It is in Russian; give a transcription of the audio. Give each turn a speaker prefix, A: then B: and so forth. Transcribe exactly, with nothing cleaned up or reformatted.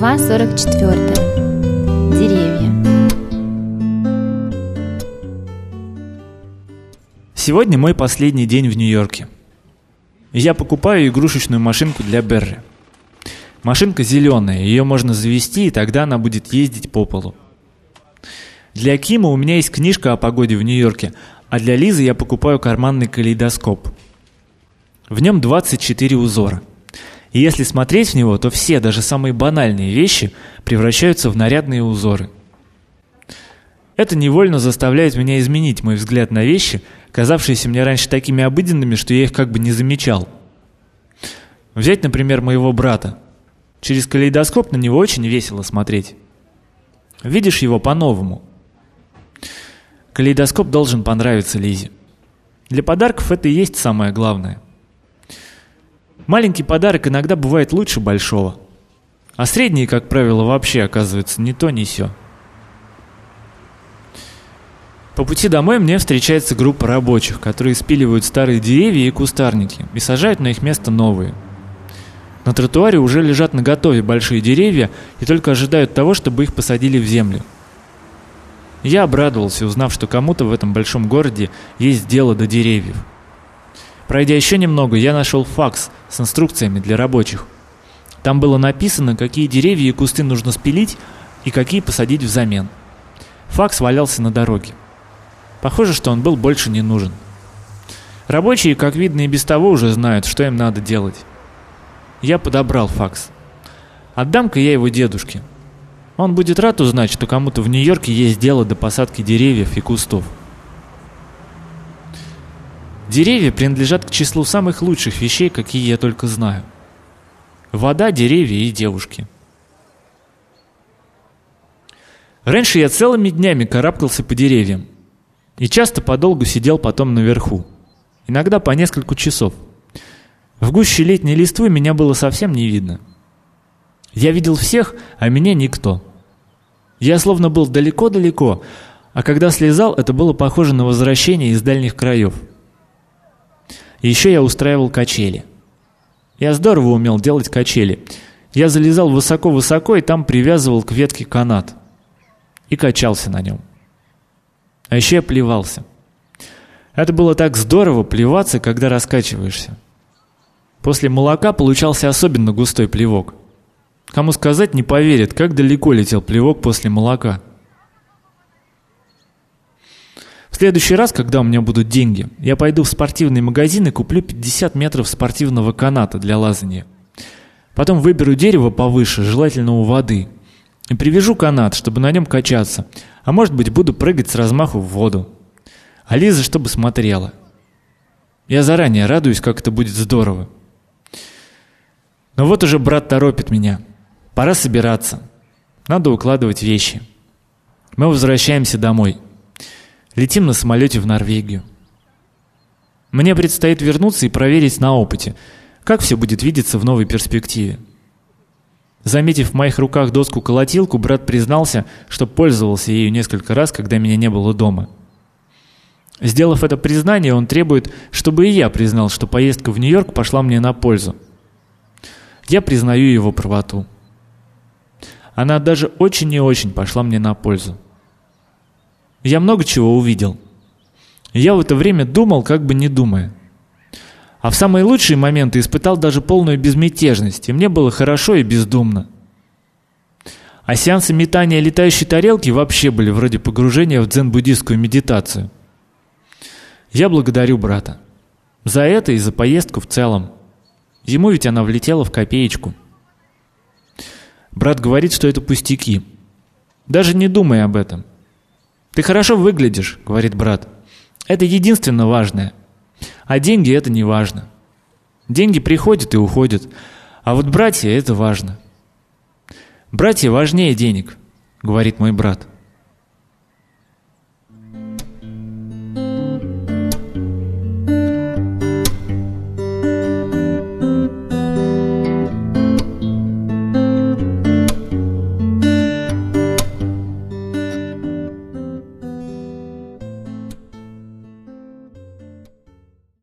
A: Глава сорок четыре. Деревья.
B: Сегодня мой последний день в Нью-Йорке. Я покупаю игрушечную машинку для Берри. Машинка зеленая, ее можно завести, и тогда она будет ездить по полу. Для Кима у меня есть книжка о погоде в Нью-Йорке, а для Лизы я покупаю карманный калейдоскоп. В нем двадцать четыре узора. И если смотреть в него, то все, даже самые банальные вещи превращаются в нарядные узоры. Это невольно заставляет меня изменить мой взгляд на вещи, казавшиеся мне раньше такими обыденными, что я их как бы не замечал. Взять, например, моего брата. Через калейдоскоп на него очень весело смотреть. Видишь его по-новому. Калейдоскоп должен понравиться Лизе. Для подарков это и есть самое главное. Маленький подарок иногда бывает лучше большого, а средние, как правило, вообще оказываются ни то, ни сё. По пути домой мне встречается группа рабочих, которые спиливают старые деревья и кустарники и сажают на их место новые. На тротуаре уже лежат наготове большие деревья и только ожидают того, чтобы их посадили в землю. Я обрадовался, узнав, что кому-то в этом большом городе есть дело до деревьев. Пройдя еще немного, я нашел факс с инструкциями для рабочих. Там было написано, какие деревья и кусты нужно спилить и какие посадить взамен. Факс валялся на дороге. Похоже, что он был больше не нужен. Рабочие, как видно, и без того уже знают, что им надо делать. Я подобрал факс. Отдам-ка я его дедушке. Он будет рад узнать, что кому-то в Нью-Йорке есть дело до посадки деревьев и кустов. Деревья принадлежат к числу самых лучших вещей, какие я только знаю. Вода, деревья и девушки. Раньше я целыми днями карабкался по деревьям и часто подолгу сидел потом наверху, иногда по несколько часов. В гуще летней листвы меня было совсем не видно. Я видел всех, а меня никто. Я словно был далеко-далеко, а когда слезал, это было похоже на возвращение из дальних краев. И еще я устраивал качели. Я здорово умел делать качели. Я залезал высоко-высоко и там привязывал к ветке канат. И качался на нем. А еще я плевался. Это было так здорово плеваться, когда раскачиваешься. После молока получался особенно густой плевок. Кому сказать, не поверят, как далеко летел плевок после молока. В следующий раз, когда у меня будут деньги, я пойду в спортивный магазин и куплю пятьдесят метров спортивного каната для лазания. Потом выберу дерево повыше, желательно у воды, и привяжу канат, чтобы на нем качаться, а может быть, буду прыгать с размаху в воду. А Лиза, чтобы смотрела. Я заранее радуюсь, как это будет здорово. Но вот уже брат торопит меня. Пора собираться. Надо укладывать вещи. Мы возвращаемся домой. Летим на самолете в Норвегию. Мне предстоит вернуться и проверить на опыте, как все будет видеться в новой перспективе. Заметив в моих руках доску-колотилку, брат признался, что пользовался ею несколько раз, когда меня не было дома. Сделав это признание, он требует, чтобы и я признал, что поездка в Нью-Йорк пошла мне на пользу. Я признаю его правоту. Она даже очень и очень пошла мне на пользу. Я много чего увидел. Я в это время думал, как бы не думая. А в самые лучшие моменты испытал даже полную безмятежность, и мне было хорошо и бездумно. А сеансы метания летающей тарелки вообще были вроде погружения в дзен-буддистскую медитацию. Я благодарю брата. За это и за поездку в целом. Ему ведь она влетела в копеечку. Брат говорит, что это пустяки. Даже не думай об этом. «Ты хорошо выглядишь», — говорит брат. «Это единственно важное. А деньги — это не важно. Деньги приходят и уходят, а вот братья — это важно». «Братья важнее денег», — говорит мой брат.